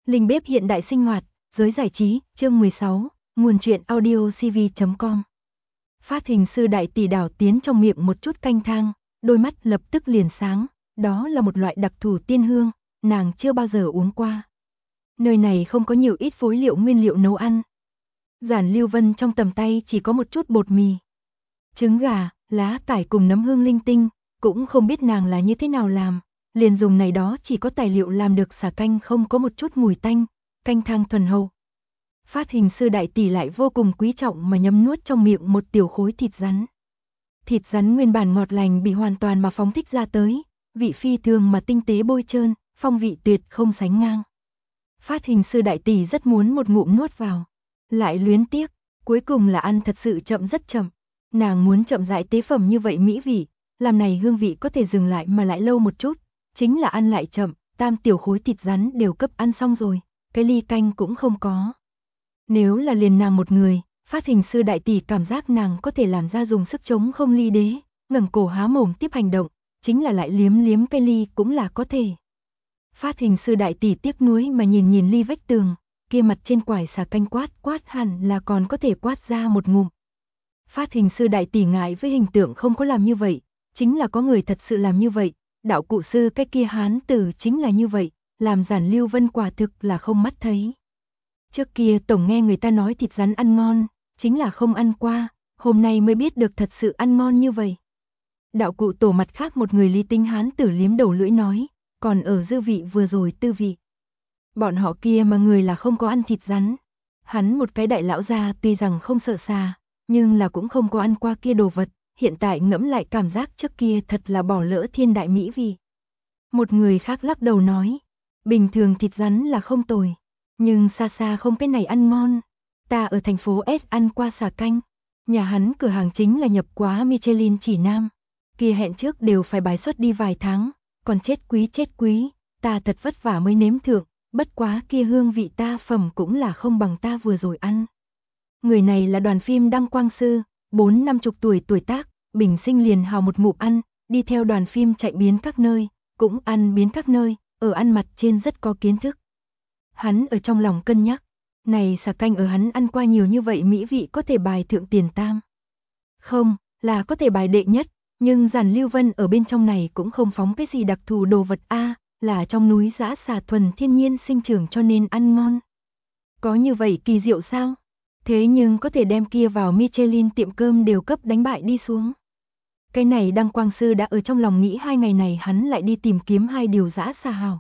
Linh bếp hiện đại sinh hoạt, giới giải trí, chương 16, nguồn truyện audio cv.com. Phát hình sư Đại Tỷ đảo tiến trong miệng một chút canh thang, đôi mắt lập tức liền sáng, đó là một loại đặc thù tiên hương, nàng chưa bao giờ uống qua. Nơi này không có nhiều ít phối liệu nguyên liệu nấu ăn. Giản Lưu Vân trong tầm tay chỉ có một chút bột mì, trứng gà, lá cải cùng nấm hương linh tinh, cũng không biết nàng là như thế nào làm, liền dùng này đó chỉ có tài liệu làm được xả canh không có một chút mùi tanh, canh thang thuần hậu. Phát hình sư Đại Tỷ lại vô cùng quý trọng mà nhấm nuốt trong miệng một tiểu khối thịt rắn. Thịt rắn nguyên bản ngọt lành bị hoàn toàn mà phóng thích ra tới, vị phi thường mà tinh tế bôi trơn, phong vị tuyệt không sánh ngang. Phát hình sư Đại Tỷ rất muốn một ngụm nuốt vào, lại luyến tiếc, cuối cùng là ăn thật sự chậm rất chậm. Nàng muốn chậm rãi tế phẩm như vậy mỹ vị, làm này hương vị có thể dừng lại mà lại lâu một chút, chính là ăn lại chậm, tam tiểu khối thịt rắn đều cấp ăn xong rồi, cái ly canh cũng không có. Nếu là liền nàng một người, Phát hình sư Đại Tỷ cảm giác nàng có thể làm ra dùng sức chống không ly đế, ngẩng cổ há mồm tiếp hành động, chính là lại liếm liếm cái ly cũng là có thể. Phát hình sư Đại Tỷ tiếc nuối mà nhìn nhìn ly vách tường, kia mặt trên quải xả canh quát hẳn là còn có thể quát ra một ngụm. Phát hình sư Đại Tỷ ngại với hình tượng không có làm như vậy, chính là có người thật sự làm như vậy, đạo cụ sư cái kia hán tử chính là như vậy, làm Giản Lưu Vân quả thực là không mắt thấy. Trước kia tổng nghe người ta nói thịt rắn ăn ngon, chính là không ăn qua, hôm nay mới biết được thật sự ăn ngon như vậy. Đạo cụ tổ mặt khác một người lý tính hán tử liếm đầu lưỡi nói, còn ở dư vị vừa rồi tư vị. Bọn họ kia mà người là không có ăn thịt rắn. Hắn một cái đại lão già tuy rằng không sợ xà, nhưng là cũng không có ăn qua kia đồ vật, hiện tại ngẫm lại cảm giác trước kia thật là bỏ lỡ thiên đại mỹ vị. Một người khác lắc đầu nói, bình thường thịt rắn là không tồi, nhưng xa xa không cái này ăn ngon. Ta ở thành phố S ăn qua xà canh, nhà hắn cửa hàng chính là nhập quá Michelin chỉ nam, kia hẹn trước đều phải bài xuất đi vài tháng, còn chết quý, ta thật vất vả mới nếm thượng, bất quá kia hương vị ta phẩm cũng là không bằng ta vừa rồi ăn. Người này là đoàn phim Đăng Quang Sư, 40-50 tuổi tác, bình sinh liền hào một ngụm ăn, đi theo đoàn phim chạy biến các nơi, cũng ăn biến các nơi, ở ăn mặt trên rất có kiến thức. Hắn ở trong lòng cân nhắc, này xà canh ở hắn ăn qua nhiều như vậy mỹ vị có thể bài thượng tiền tam. Không, là có thể bài đệ nhất, nhưng Giản Lưu Vân ở bên trong này cũng không phóng cái gì đặc thù đồ vật a, là trong núi dã xà thuần thiên nhiên sinh trưởng cho nên ăn ngon. Có như vậy kỳ diệu sao? Thế nhưng có thể đem kia vào Michelin tiệm cơm đều cấp đánh bại đi xuống. Cái này Đăng Quang Sư đã ở trong lòng nghĩ 2 ngày này hắn lại đi tìm kiếm 2 điều dã xà hào.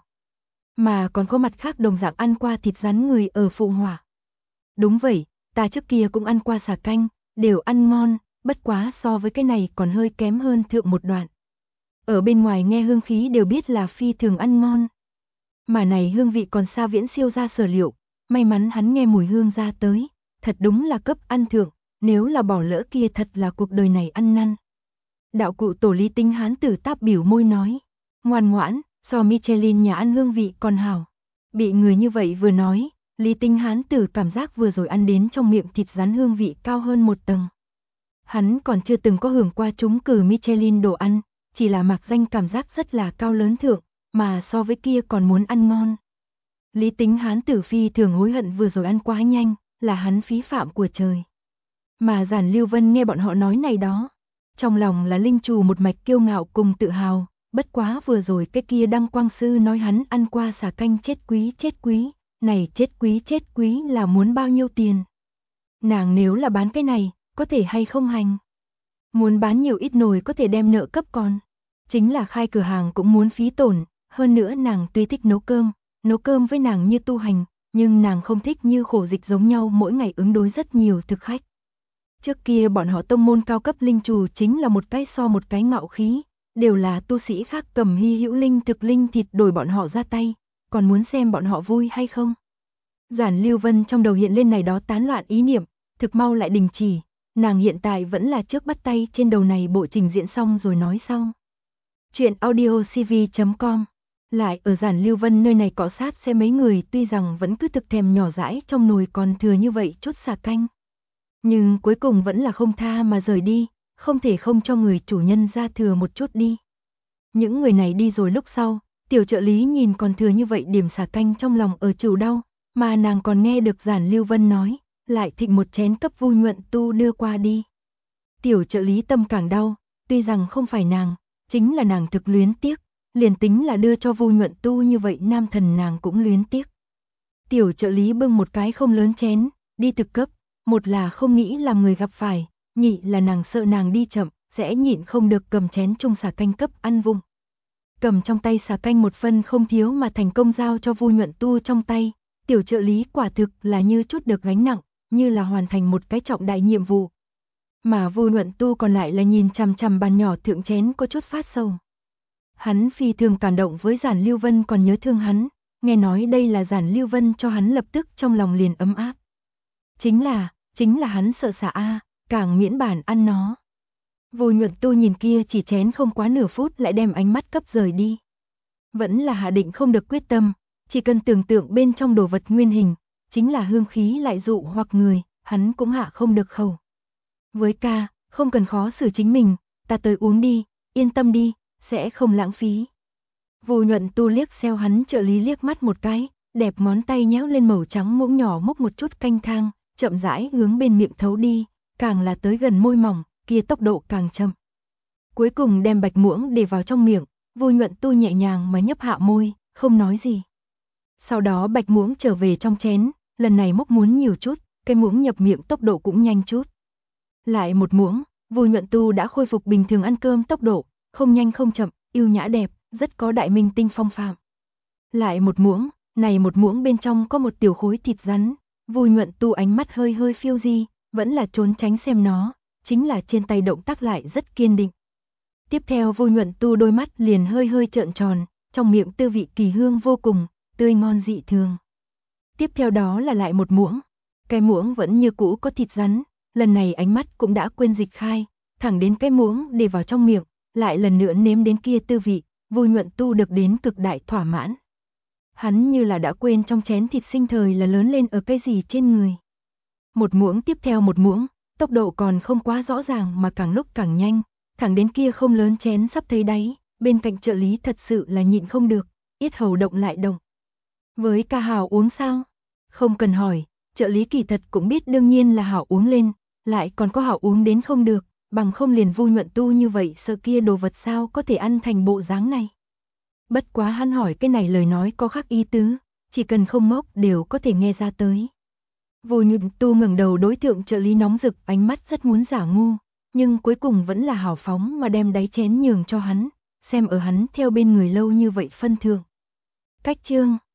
Mà còn có mặt khác đồng dạng ăn qua thịt rắn người ở phụ hỏa. Đúng vậy, ta trước kia cũng ăn qua xà canh, đều ăn ngon, bất quá so với cái này còn hơi kém hơn thượng một đoạn. Ở bên ngoài nghe hương khí đều biết là phi thường ăn ngon. Mà này hương vị còn xa viễn siêu ra sở liệu, may mắn hắn nghe mùi hương ra tới, thật đúng là cấp ăn thượng, nếu là bỏ lỡ kia thật là cuộc đời này ăn năn. Đạo cụ tổ lý tính hán tử táp biểu môi nói, ngoan ngoãn, so Michelin nhà ăn hương vị còn hảo. Bị người như vậy vừa nói, lý tính hán tử cảm giác vừa rồi ăn đến trong miệng thịt rắn hương vị cao hơn một tầng. Hắn còn chưa từng có hưởng qua trúng cử Michelin đồ ăn, chỉ là mặc danh cảm giác rất là cao lớn thượng, mà so với kia còn muốn ăn ngon. Lý tính hán tử phi thường hối hận vừa rồi ăn quá nhanh, là hắn phí phạm của trời. Mà Giản Lưu Vân nghe bọn họ nói này đó, trong lòng là linh trù một mạch kiêu ngạo cùng tự hào, bất quá vừa rồi cái kia Đăng Quang Sư nói hắn ăn qua xà canh chết quý, này chết quý là muốn bao nhiêu tiền. Nàng nếu là bán cái này, có thể hay không hành. Muốn bán nhiều ít nồi có thể đem nợ cấp con. Chính là khai cửa hàng cũng muốn phí tổn, hơn nữa nàng tuy thích nấu cơm với nàng như tu hành, nhưng nàng không thích như khổ dịch giống nhau mỗi ngày ứng đối rất nhiều thực khách. Trước kia bọn họ tông môn cao cấp linh trù chính là một cái so một cái ngạo khí, đều là tu sĩ khác cầm hy hữu linh thực linh thịt đổi bọn họ ra tay, còn muốn xem bọn họ vui hay không. Giản Lưu Vân trong đầu hiện lên này đó tán loạn ý niệm, thực mau lại đình chỉ, nàng hiện tại vẫn là trước bắt tay trên đầu này bộ trình diễn xong rồi nói sau. Chuyện audio cv.com. Lại ở Giản Lưu Vân nơi này cọ sát xem mấy người tuy rằng vẫn cứ thực thèm nhỏ dãi trong nồi còn thừa như vậy chút xà canh. Nhưng cuối cùng vẫn là không tha mà rời đi, không thể không cho người chủ nhân ra thừa một chút đi. Những người này đi rồi lúc sau, Tiểu trợ lý nhìn còn thừa như vậy điểm xả canh trong lòng ở chịu đau, mà nàng còn nghe được Giản Lưu Vân nói, lại thịnh một chén cấp Vu Nhuận Tu đưa qua đi. Tiểu trợ lý tâm càng đau, tuy rằng không phải nàng, chính là nàng thực luyến tiếc, liền tính là đưa cho Vu Nhuận Tu như vậy nam thần nàng cũng luyến tiếc. Tiểu trợ lý bưng một cái không lớn chén, đi thực cấp, một là không nghĩ làm người gặp phải, nhị là nàng sợ nàng đi chậm, sẽ nhịn không được cầm chén chung xả canh cấp ăn vung. Cầm trong tay xả canh một phân không thiếu mà thành công giao cho Vu Nhuận Tu trong tay, tiểu trợ lý quả thực là như chút được gánh nặng, như là hoàn thành một cái trọng đại nhiệm vụ. Mà Vu Nhuận Tu còn lại là nhìn chằm chằm bàn nhỏ thượng chén có chút phát sầu. Hắn phi thường cảm động với Giản Lưu Vân còn nhớ thương hắn, nghe nói đây là Giản Lưu Vân cho hắn lập tức trong lòng liền ấm áp. Chính là hắn sợ xả a, càng miễn bản ăn nó. Vu Nhuận Tu nhìn kia chỉ chén không quá nửa phút lại đem ánh mắt cấp rời đi. Vẫn là hạ định không được quyết tâm, chỉ cần tưởng tượng bên trong đồ vật nguyên hình, chính là hương khí lại dụ hoặc người, hắn cũng hạ không được khẩu. Với ca, không cần khó xử chính mình, ta tới uống đi, yên tâm đi, sẽ không lãng phí. Vu Nhuận Tu liếc xéo hắn trợ lý liếc mắt một cái, đẹp ngón tay nhéo lên màu trắng muỗng nhỏ múc một chút canh thang, chậm rãi hướng bên miệng thấu đi, càng là tới gần môi mỏng, kia tốc độ càng chậm. Cuối cùng đem bạch muỗng để vào trong miệng, Vu Nhuận Tu nhẹ nhàng mà nhấp hạ môi, không nói gì. Sau đó bạch muỗng trở về trong chén, lần này múc muốn nhiều chút, cái muỗng nhập miệng tốc độ cũng nhanh chút. Lại một muỗng, Vu Nhuận Tu đã khôi phục bình thường ăn cơm tốc độ, không nhanh không chậm, yêu nhã đẹp, rất có đại minh tinh phong phạm. Lại một muỗng, này một muỗng bên trong có một tiểu khối thịt rắn, Vu Nhuận Tu ánh mắt hơi hơi phiêu di, vẫn là trốn tránh xem nó, chính là trên tay động tác lại rất kiên định. Tiếp theo Vu Nhuận Tu đôi mắt liền hơi hơi trợn tròn, trong miệng tư vị kỳ hương vô cùng, tươi ngon dị thường. Tiếp theo đó là lại một muỗng, cái muỗng vẫn như cũ có thịt rắn, lần này ánh mắt cũng đã quên dịch khai, thẳng đến cái muỗng để vào trong miệng, lại lần nữa nếm đến kia tư vị, Vu Nhuận Tu được đến cực đại thỏa mãn. Hắn như là đã quên trong chén thịt sinh thời là lớn lên ở cái gì trên người. Một muỗng tiếp theo một muỗng, tốc độ còn không quá rõ ràng mà càng lúc càng nhanh, thẳng đến kia không lớn chén sắp thấy đáy, bên cạnh trợ lý thật sự là nhịn không được, yết hầu động lại động. Với ca hảo uống sao? Không cần hỏi, trợ lý kỳ thật cũng biết đương nhiên là hảo uống lên, lại còn có hảo uống đến không được, bằng không liền Vu Nhuận Tu như vậy sợ kia đồ vật sao có thể ăn thành bộ dáng này. Bất quá hắn hỏi cái này lời nói có khác ý tứ, chỉ cần không ngốc đều có thể nghe ra tới. Vu Nhuận Tu ngẩng đầu đối tượng trợ lý nóng rực, ánh mắt rất muốn giả ngu, nhưng cuối cùng vẫn là hào phóng mà đem đáy chén nhường cho hắn, xem ở hắn theo bên người lâu như vậy phân thượng. Cách chương